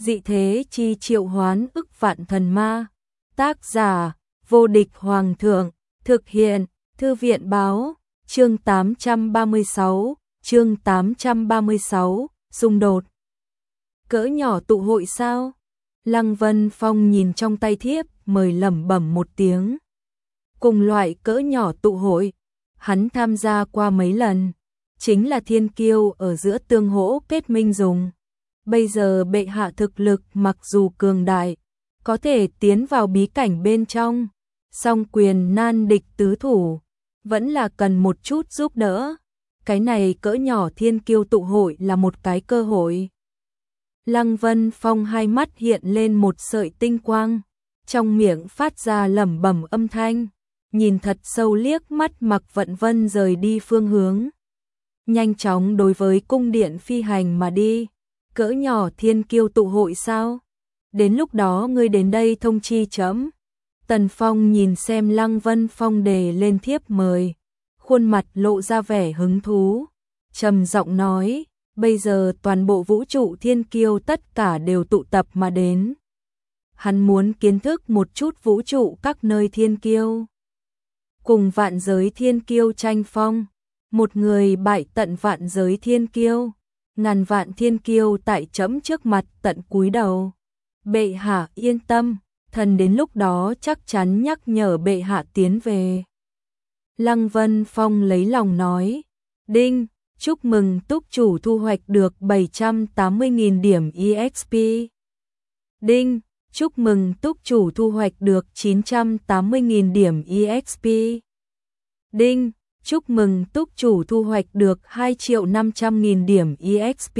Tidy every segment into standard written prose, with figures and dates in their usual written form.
Dị thế chi triệu hoán ức vạn thần ma. Tác giả, vô địch hoàng thượng. Thực hiện, thư viện báo. Chương 836, xung đột. Cỡ nhỏ tụ hội sao? Lăng Vân Phong nhìn trong tay thiếp, mời lẩm bẩm một tiếng. Cùng loại cỡ nhỏ tụ hội, hắn tham gia qua mấy lần, chính là thiên kiêu ở giữa tương hỗ kết minh dùng. Bây giờ bệ hạ thực lực mặc dù cường đại, có thể tiến vào bí cảnh bên trong, song quyền nan địch tứ thủ, vẫn là cần một chút giúp đỡ. Cái này cỡ nhỏ thiên kiêu tụ hội là một cái cơ hội. Lăng Vân Phong hai mắt hiện lên một sợi tinh quang, trong miệng phát ra lẩm bẩm âm thanh, nhìn thật sâu liếc mắt Mạc Vận Vân rời đi phương hướng. Nhanh chóng đối với cung điện phi hành mà đi. Cỡ nhỏ thiên kiêu tụ hội sao? Đến lúc đó ngươi đến đây thông chi chấm. Tần Phong nhìn xem Lăng Vân Phong đề lên thiếp mời, khuôn mặt lộ ra vẻ hứng thú, trầm giọng nói, bây giờ toàn bộ vũ trụ thiên kiêu tất cả đều tụ tập mà đến. Hắn muốn kiến thức một chút vũ trụ các nơi thiên kiêu. Cùng vạn giới thiên kiêu tranh phong, một người bại tận vạn giới thiên kiêu, ngàn vạn thiên kiêu tại trẫm trước mặt tận cúi đầu. Bệ hạ yên tâm, thần đến lúc đó chắc chắn nhắc nhở bệ hạ tiến về. Lăng Vân Phong lấy lòng nói, đinh, chúc mừng túc chủ thu hoạch được 780.000 điểm EXP. Đinh, chúc mừng túc chủ thu hoạch được 980.000 điểm EXP. Đinh, chúc mừng túc chủ thu hoạch được 2.500.000 điểm EXP.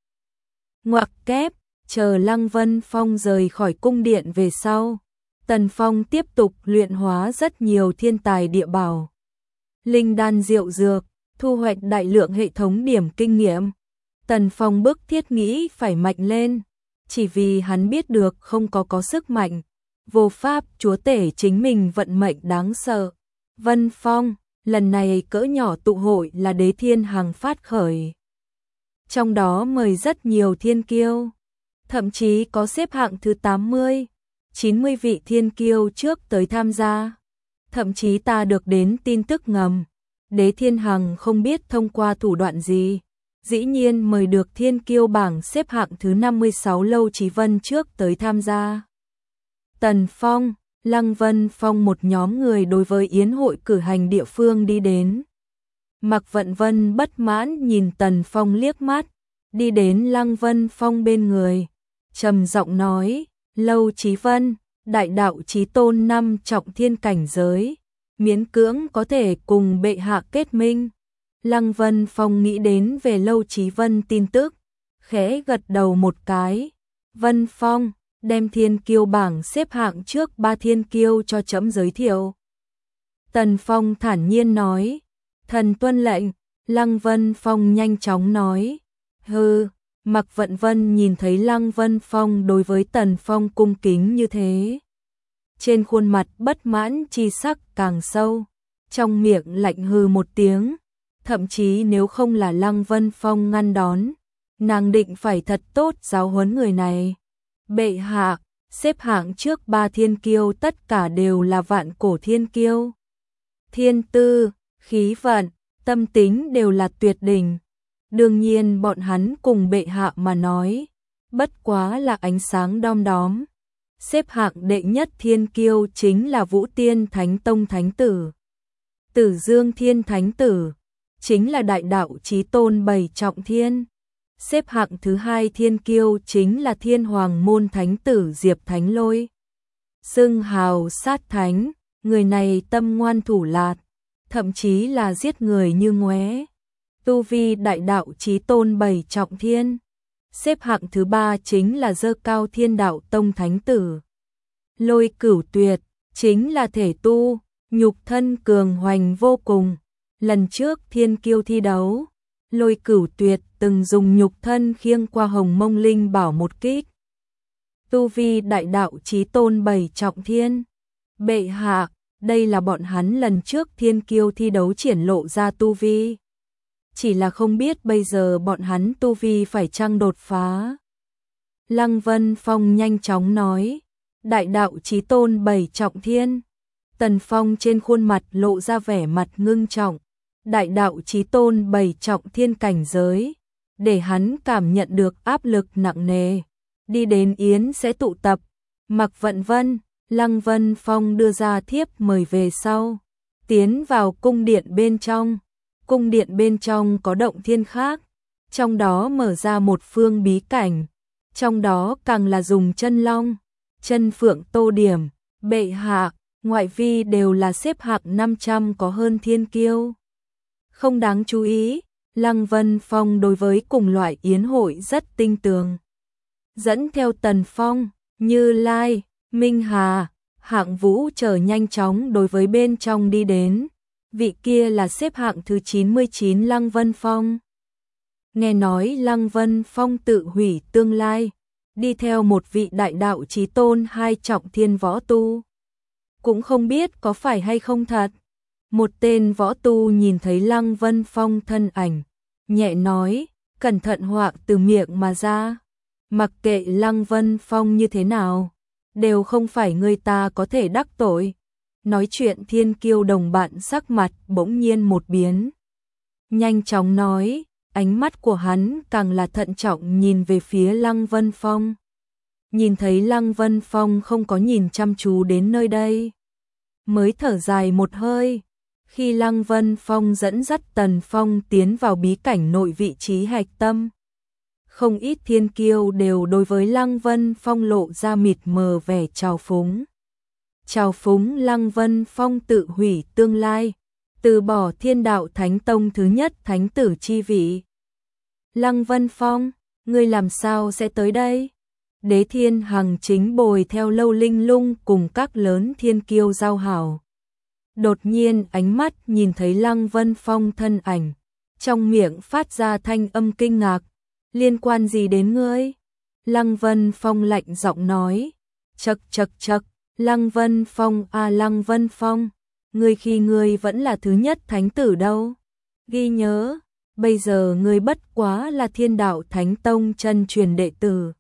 Ngoặc kép, chờ Lăng Vân Phong rời khỏi cung điện về sau, Tần Phong tiếp tục luyện hóa rất nhiều thiên tài địa bảo. Linh đan diệu dược, thu hoạch đại lượng hệ thống điểm kinh nghiệm. Tần Phong bức thiết nghĩ phải mạnh lên, chỉ vì hắn biết được không có sức mạnh, vô pháp chúa tể chính mình vận mệnh đáng sợ. Vân Phong, lần này cỡ nhỏ tụ hội là Đế Thiên Hằng phát khởi. Trong đó mời rất nhiều thiên kiêu, thậm chí có xếp hạng thứ 80, 90 vị thiên kiêu trước tới tham gia. Thậm chí ta được đến tin tức ngầm, Đế Thiên Hằng không biết thông qua thủ đoạn gì, dĩ nhiên mời được thiên kiêu bảng xếp hạng thứ 56 Lâu Chí Vân trước tới tham gia. Tần Phong, Lăng Vân Phong một nhóm người đối với yến hội cử hành địa phương đi đến. Mạc Vận Vân bất mãn nhìn Tần Phong liếc mắt, đi đến Lăng Vân Phong bên người, trầm giọng nói, Lâu Chí Vân, đại đạo chí tôn 5 trọng thiên cảnh giới, miễn cưỡng có thể cùng bệ hạ kết minh. Lăng Vân Phong nghĩ đến về Lâu Chí Vân tin tức, khẽ gật đầu một cái. Vân Phong, đem thiên kiêu bảng xếp hạng trước 3 thiên kiêu cho trẫm giới thiệu. Tần Phong thản nhiên nói, thần tuân lệnh. Lăng Vân Phong nhanh chóng nói, hừ. Mạc Vận Vân nhìn thấy Lăng Vân Phong đối với Tần Phong cung kính như thế, trên khuôn mặt bất mãn chi sắc càng sâu, trong miệng lạnh hừ một tiếng, thậm chí nếu không là Lăng Vân Phong ngăn đón, nàng định phải thật tốt giáo huấn người này. Bệ hạ, xếp hạng trước 3 thiên kiêu tất cả đều là vạn cổ thiên kiêu. Thiên tư, khí vận, tâm tính đều là tuyệt đỉnh. Đương nhiên bọn hắn cùng bệ hạ mà nói, bất quá là ánh sáng đom đóm. Xếp hạng đệ nhất thiên kiêu chính là Vũ Tiên Thánh Tông Thánh Tử. Tử Dương Thiên Thánh Tử, chính là đại đạo chí tôn 7 trọng thiên. Xếp hạng thứ 2 thiên kiêu chính là Thiên Hoàng Môn Thánh Tử Diệp Thánh Lôi. Xưng hào sát thánh, người này tâm ngoan thủ lạt, thậm chí là giết người như ngoé. Tu vi đại đạo chí tôn 7 trọng thiên. Xếp hạng thứ 3 chính là Dơ Cao Thiên Đạo Tông Thánh Tử. Lôi Cửu Tuyệt, chính là thể tu, nhục thân cường hoành vô cùng. Lần trước thiên kiêu thi đấu, Lôi Cửu Tuyệt từng dùng nhục thân khiêng qua Hồng Mông Linh Bảo một kích. Tu vi đại đạo chí tôn 7 trọng thiên. Bệ hạ, đây là bọn hắn lần trước thiên kiêu thi đấu triển lộ ra tu vi. Chỉ là không biết bây giờ bọn hắn tu vi phải chăng đột phá. Lăng Vân Phong nhanh chóng nói, đại đạo chí tôn 7 trọng thiên. Tần Phong trên khuôn mặt lộ ra vẻ mặt ngưng trọng, đại đạo chí tôn 7 trọng thiên cảnh giới, để hắn cảm nhận được áp lực nặng nề. Đi đến yến sẽ tụ tập, Mạc Vận Vân, Lăng Vân Phong đưa ra thiếp mời về sau, tiến vào cung điện bên trong. Cung điện bên trong có động thiên khác, trong đó mở ra một phương bí cảnh, trong đó càng là dùng chân long, chân phượng tô điểm, bệ hạ, ngoại vi đều là xếp hạng 500 có hơn thiên kiêu. Không đáng chú ý, Lăng Vân Phong đối với cùng loại yến hội rất tinh tường. Dẫn theo Tần Phong, Như Lai, Minh Hà, Hạng Vũ chờ nhanh chóng đối với bên trong đi đến. Vị kia là xếp hạng thứ 99 Lăng Vân Phong. Nghe nói Lăng Vân Phong tự hủy tương lai, đi theo một vị đại đạo chí tôn 2 trọng thiên võ tu. Cũng không biết có phải hay không thật. Một tên võ tu nhìn thấy Lăng Vân Phong thân ảnh, nhẹ nói, cẩn thận họa từ miệng mà ra. Mặc kệ Lăng Vân Phong như thế nào, đều không phải người ta có thể đắc tội. Nói chuyện thiên kiêu đồng bạn sắc mặt bỗng nhiên một biến. Nhanh chóng nói, ánh mắt của hắn càng là thận trọng nhìn về phía Lăng Vân Phong. Nhìn thấy Lăng Vân Phong không có nhìn chăm chú đến nơi đây, mới thở dài một hơi. Khi Lăng Vân Phong dẫn dắt Tần Phong tiến vào bí cảnh nội vị trí hạch tâm, không ít thiên kiêu đều đối với Lăng Vân Phong lộ ra mịt mờ vẻ trào phúng. Trào phúng Lăng Vân Phong tự hủy tương lai, từ bỏ Thiên Đạo Thánh Tông thứ nhất thánh tử chi vị. Lăng Vân Phong, ngươi làm sao sẽ tới đây? Đế Thiên Hằng chính bồi theo Lâu Linh Lung cùng các lớn thiên kiêu giao hảo. Đột nhiên ánh mắt nhìn thấy Lăng Vân Phong thân ảnh, trong miệng phát ra thanh âm kinh ngạc. Liên quan gì đến ngươi? Lăng Vân Phong lạnh giọng nói. Chậc chậc chậc, Lăng Vân Phong à, Lăng Vân Phong, ngươi khi ngươi vẫn là thứ nhất thánh tử đâu. Ghi nhớ, bây giờ ngươi bất quá là Thiên Đạo Thánh Tông chân truyền đệ tử.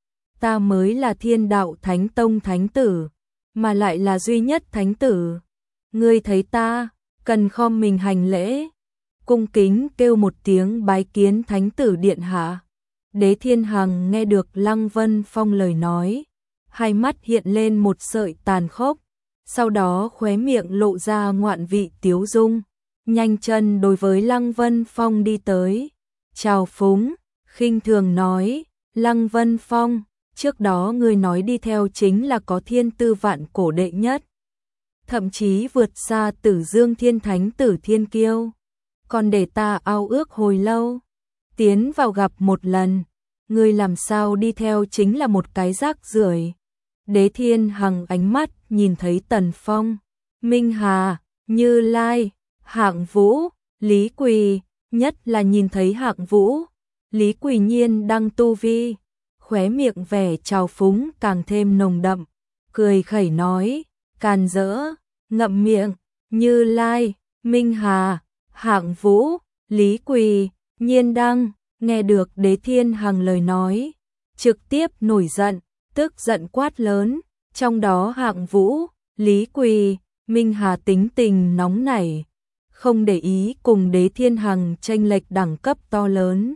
Ta mới là Thiên Đạo Thánh Tông thánh tử, mà lại là duy nhất thánh tử. Ngươi thấy ta, cần khom mình hành lễ, cung kính kêu một tiếng bái kiến thánh tử điện hạ. Đế Thiên Hằng nghe được Lăng Vân Phong lời nói, hai mắt hiện lên một sợi tàn khốc, sau đó khóe miệng lộ ra ngoạn vị tiếu dung, nhanh chân đối với Lăng Vân Phong đi tới, chào phúng, khinh thường nói, Lăng Vân Phong, trước đó ngươi nói đi theo chính là có thiên tư vạn cổ đệ nhất, thậm chí vượt xa Tử Dương Thiên Thánh tử thiên kiêu, còn để ta ao ước hồi lâu, tiến vào gặp một lần, ngươi làm sao đi theo chính là một cái rác rưởi. Đế Thiên Hằng ánh mắt nhìn thấy Tần Phong, Minh Hà, Như Lai, Hạng Vũ, Lý Quỳ, nhất là nhìn thấy Hạng Vũ, Lý Quỳ Nhiên đang tu vi, khóe miệng vẻ trào phúng càng thêm nồng đậm, cười khẩy nói, càn rỡ, ngậm miệng. Như Lai, Minh Hà, Hạng Vũ, Lý Quỳ Nhiên đang nghe được Đế Thiên Hằng lời nói, trực tiếp nổi giận, tức giận quát lớn, trong đó Hạng Vũ, Lý Quỳ, Minh Hà tính tình nóng nảy, không để ý cùng Đế Thiên Hằng chênh lệch đẳng cấp to lớn,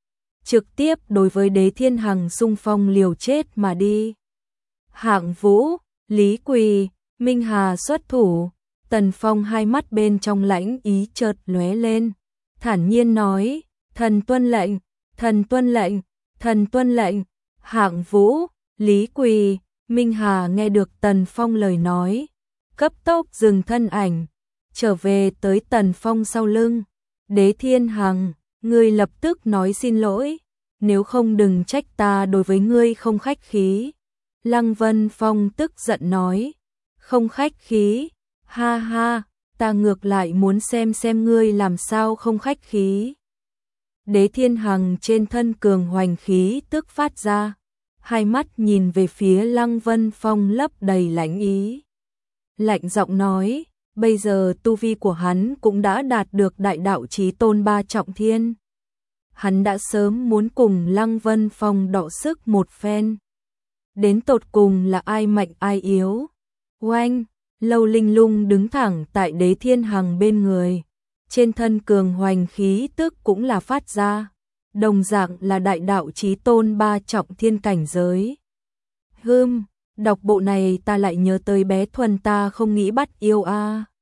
trực tiếp đối với Đế Thiên Hằng xung phong liều chết mà đi. Hạng Vũ, Lý Quỳ, Minh Hà xuất thủ, Tần Phong hai mắt bên trong lãnh ý chợt lóe lên, thản nhiên nói, thần tuân lệnh, thần tuân lệnh, thần tuân lệnh. Hạng Vũ, Lý Quỳ, Minh Hà nghe được Tần Phong lời nói, cấp tốc dừng thân ảnh, trở về tới Tần Phong sau lưng. Đế Thiên Hằng, ngươi lập tức nói xin lỗi, nếu không đừng trách ta đối với ngươi không khách khí. Lăng Vân Phong tức giận nói, không khách khí, ha ha, ta ngược lại muốn xem ngươi làm sao không khách khí. Đế Thiên Hằng trên thân cường hoành khí tức phát ra, hai mắt nhìn về phía Lăng Vân Phong lấp đầy lãnh ý. Lạnh giọng nói, bây giờ tu vi của hắn cũng đã đạt được đại đạo chí tôn 3 trọng thiên. hắn đã sớm muốn cùng Lăng Vân Phong đọ sức một phen. Đến tột cùng là ai mạnh ai yếu? Oanh, Lâu Linh Lung đứng thẳng tại Đế Thiên Hằng bên người. Trên thân cường hoành khí tức cũng là phát ra. Đồng dạng là đại đạo chí tôn 3 trọng thiên cảnh giới. Đọc bộ này ta lại nhớ tới bé Thuần ta không nghĩ bắt yêu a.